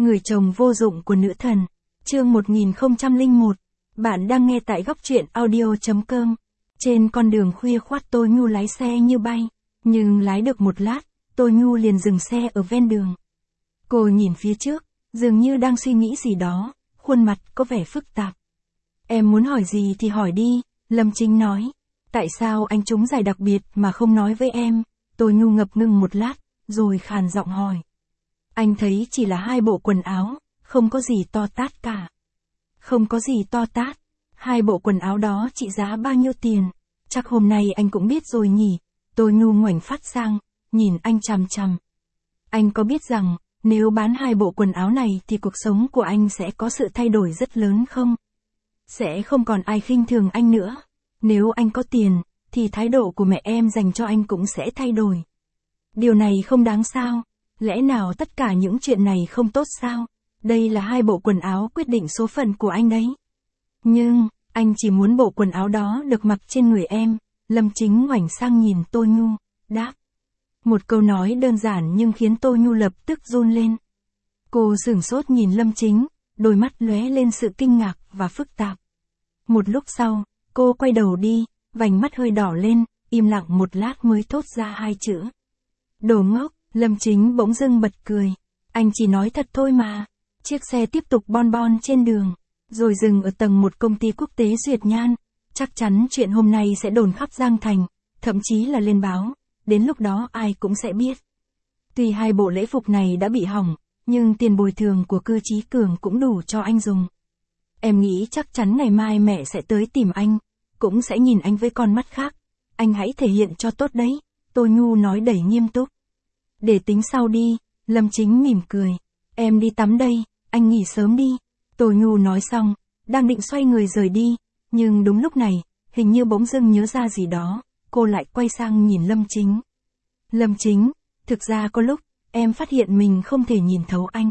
Người chồng vô dụng của nữ thần. Chương 1001. Bạn đang nghe tại góc truyện audio.com. Trên con đường khuya khoắt Tô Nhu lái xe như bay. Nhưng lái được một lát, Tô Nhu liền dừng xe ở ven đường. Cô nhìn phía trước, dường như đang suy nghĩ gì đó, khuôn mặt có vẻ phức tạp. Em muốn hỏi gì thì hỏi đi, Lâm Chính nói. Tại sao anh trúng giải đặc biệt mà không nói với em? Tô Nhu ngập ngừng một lát, rồi khàn giọng hỏi. Anh thấy chỉ là 2 bộ quần áo, không có gì to tát cả. Không có gì to tát. 2 bộ quần áo đó trị giá bao nhiêu tiền? Chắc hôm nay anh cũng biết rồi nhỉ. Tô Nhu ngoảnh phát sang, nhìn anh chằm chằm. Anh có biết rằng, nếu bán 2 bộ quần áo này thì cuộc sống của anh sẽ có sự thay đổi rất lớn không? Sẽ không còn ai khinh thường anh nữa. Nếu anh có tiền, thì thái độ của mẹ em dành cho anh cũng sẽ thay đổi. Điều này không đáng sao? Lẽ nào tất cả những chuyện này không tốt sao? Đây là 2 bộ quần áo quyết định số phận của anh đấy. Nhưng, anh chỉ muốn bộ quần áo đó được mặc trên người em. Lâm Chính ngoảnh sang nhìn Tô Nhu, đáp. Một câu nói đơn giản nhưng khiến Tô Nhu lập tức run lên. Cô sửng sốt nhìn Lâm Chính, đôi mắt lóe lên sự kinh ngạc và phức tạp. Một lúc sau, cô quay đầu đi, vành mắt hơi đỏ lên, im lặng một lát mới thốt ra 2 chữ. Đồ ngốc. Lâm Chính bỗng dưng bật cười. Anh chỉ nói thật thôi mà. Chiếc xe tiếp tục bon bon trên đường, rồi dừng ở tầng 1 công ty quốc tế Duyệt Nhan. Chắc chắn chuyện hôm nay sẽ đồn khắp Giang Thành, thậm chí là lên báo. Đến lúc đó ai cũng sẽ biết. Tuy 2 bộ lễ phục này đã bị hỏng, nhưng tiền bồi thường của Cư Chí Cường cũng đủ cho anh dùng. Em nghĩ chắc chắn ngày mai mẹ sẽ tới tìm anh, cũng sẽ nhìn anh với con mắt khác. Anh hãy thể hiện cho tốt đấy, Tô Nhu nói đầy nghiêm túc. Để tính sau đi, Lâm Chính mỉm cười. Em đi tắm đây, anh nghỉ sớm đi. Tô Nhu nói xong, đang định xoay người rời đi, nhưng đúng lúc này, hình như bỗng dưng nhớ ra gì đó, cô lại quay sang nhìn Lâm Chính. Lâm Chính, thực ra có lúc, em phát hiện mình không thể nhìn thấu anh.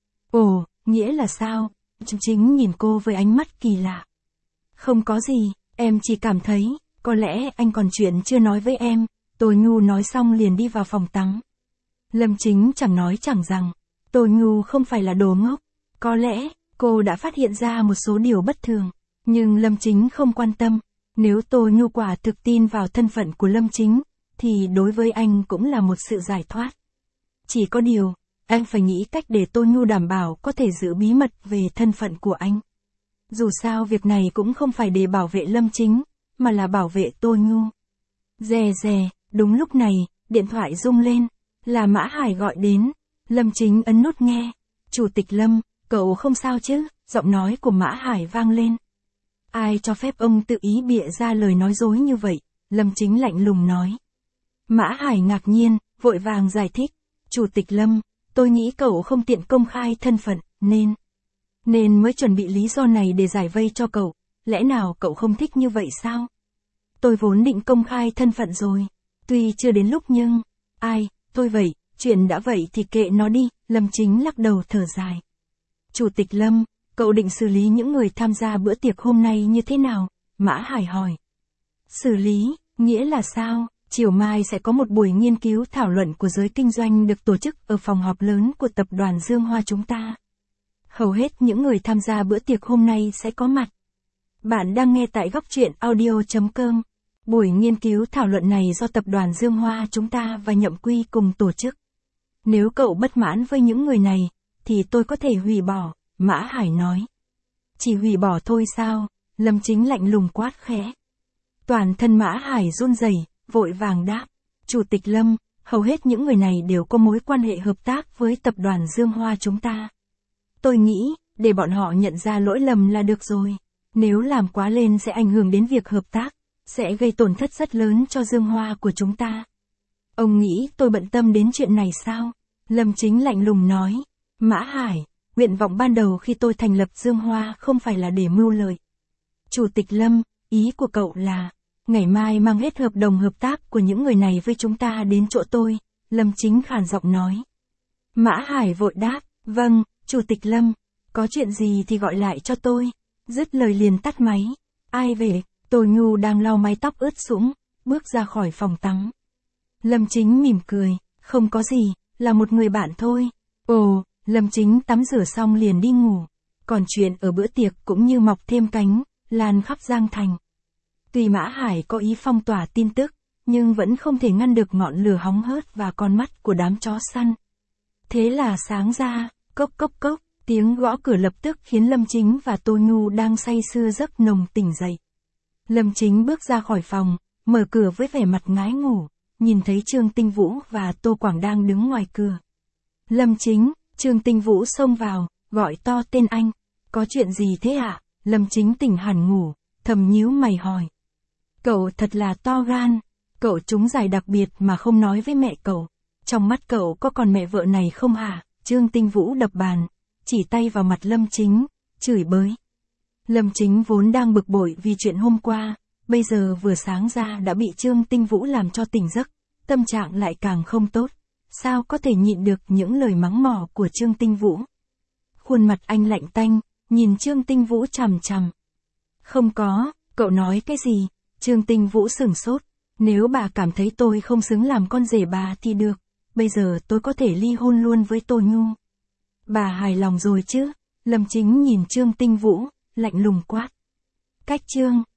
Ồ, nghĩa là sao? Chính nhìn cô với ánh mắt kỳ lạ. Không có gì, em chỉ cảm thấy, có lẽ anh còn chuyện chưa nói với em. Tô Nhu nói xong liền đi vào phòng tắm. Lâm Chính chẳng nói chẳng rằng, Tô Nhu không phải là đồ ngốc. Có lẽ, cô đã phát hiện ra một số điều bất thường, nhưng Lâm Chính không quan tâm. Nếu Tô Nhu quả thực tin vào thân phận của Lâm Chính, thì đối với anh cũng là một sự giải thoát. Chỉ có điều, anh phải nghĩ cách để Tô Nhu đảm bảo có thể giữ bí mật về thân phận của anh. Dù sao việc này cũng không phải để bảo vệ Lâm Chính, mà là bảo vệ Tô Nhu. Rè rè, đúng lúc này, điện thoại rung lên. Là Mã Hải gọi đến. Lâm Chính ấn nút nghe. Chủ tịch Lâm, cậu không sao chứ? Giọng nói của Mã Hải vang lên. Ai cho phép ông tự ý bịa ra lời nói dối như vậy? Lâm Chính lạnh lùng nói. Mã Hải ngạc nhiên, vội vàng giải thích. Chủ tịch Lâm, tôi nghĩ cậu không tiện công khai thân phận, nên mới chuẩn bị lý do này để giải vây cho cậu. Lẽ nào cậu không thích như vậy sao? Tôi vốn định công khai thân phận rồi. Tuy chưa đến lúc nhưng... Thôi vậy, chuyện đã vậy thì kệ nó đi. Lâm Chính lắc đầu thở dài. Chủ tịch Lâm, cậu định xử lý những người tham gia bữa tiệc hôm nay như thế nào? Mã Hải hỏi. Xử lý, nghĩa là sao? Chiều mai sẽ có một buổi nghiên cứu thảo luận của giới kinh doanh được tổ chức ở phòng họp lớn của tập đoàn Dương Hoa chúng ta. Hầu hết những người tham gia bữa tiệc hôm nay sẽ có mặt. Bạn đang nghe tại góc truyện audio.com. Buổi nghiên cứu thảo luận này do tập đoàn Dương Hoa chúng ta và Nhậm Quy cùng tổ chức. Nếu cậu bất mãn với những người này, thì tôi có thể hủy bỏ, Mã Hải nói. Chỉ hủy bỏ thôi sao? Lâm Chính lạnh lùng quát khẽ. Toàn thân Mã Hải run rẩy, vội vàng đáp. Chủ tịch Lâm, hầu hết những người này đều có mối quan hệ hợp tác với tập đoàn Dương Hoa chúng ta. Tôi nghĩ, để bọn họ nhận ra lỗi lầm là được rồi. Nếu làm quá lên sẽ ảnh hưởng đến việc hợp tác, sẽ gây tổn thất rất lớn cho Dương Hoa của chúng ta. Ông nghĩ tôi bận tâm đến chuyện này sao? Lâm Chính lạnh lùng nói. Mã Hải, nguyện vọng ban đầu khi tôi thành lập Dương Hoa không phải là để mưu lợi. Chủ tịch Lâm, ý của cậu là, ngày mai mang hết hợp đồng hợp tác của những người này với chúng ta đến chỗ tôi. Lâm Chính khàn giọng nói. Mã Hải vội đáp, vâng, Chủ tịch Lâm, có chuyện gì thì gọi lại cho tôi. Dứt lời liền tắt máy. Ai về? Tô Nhu đang lau mái tóc ướt sũng, bước ra khỏi phòng tắm. Lâm Chính mỉm cười, không có gì, là một người bạn thôi. Ồ, Lâm Chính tắm rửa xong liền đi ngủ. Còn chuyện ở bữa tiệc cũng như mọc thêm cánh, lan khắp Giang Thành. Tuy Mã Hải có ý phong tỏa tin tức, nhưng vẫn không thể ngăn được ngọn lửa hóng hớt và con mắt của đám chó săn. Thế là sáng ra, cốc cốc cốc, tiếng gõ cửa lập tức khiến Lâm Chính và Tô Nhu đang say sưa giấc nồng tỉnh dậy. Lâm Chính bước ra khỏi phòng, mở cửa với vẻ mặt ngái ngủ, nhìn thấy Trương Tinh Vũ và Tô Quảng đang đứng ngoài cửa. Lâm Chính, Trương Tinh Vũ xông vào, gọi to tên anh. Có chuyện gì thế ạ? Lâm Chính tỉnh hẳn ngủ, thầm nhíu mày hỏi. Cậu thật là to gan, cậu trúng giải đặc biệt mà không nói với mẹ cậu. Trong mắt cậu có còn mẹ vợ này không hả? Trương Tinh Vũ đập bàn, chỉ tay vào mặt Lâm Chính, chửi bới. Lâm Chính vốn đang bực bội vì chuyện hôm qua, bây giờ vừa sáng ra đã bị Trương Tinh Vũ làm cho tỉnh giấc, tâm trạng lại càng không tốt. Sao có thể nhịn được những lời mắng mỏ của Trương Tinh Vũ? Khuôn mặt anh lạnh tanh, nhìn Trương Tinh Vũ chằm chằm. Không có, cậu nói cái gì? Trương Tinh Vũ sửng sốt. Nếu bà cảm thấy tôi không xứng làm con rể bà thì được, bây giờ tôi có thể ly hôn luôn với Tô Nhu. Bà hài lòng rồi chứ? Lâm Chính nhìn Trương Tinh Vũ, lạnh lùng quát. Cách Trương.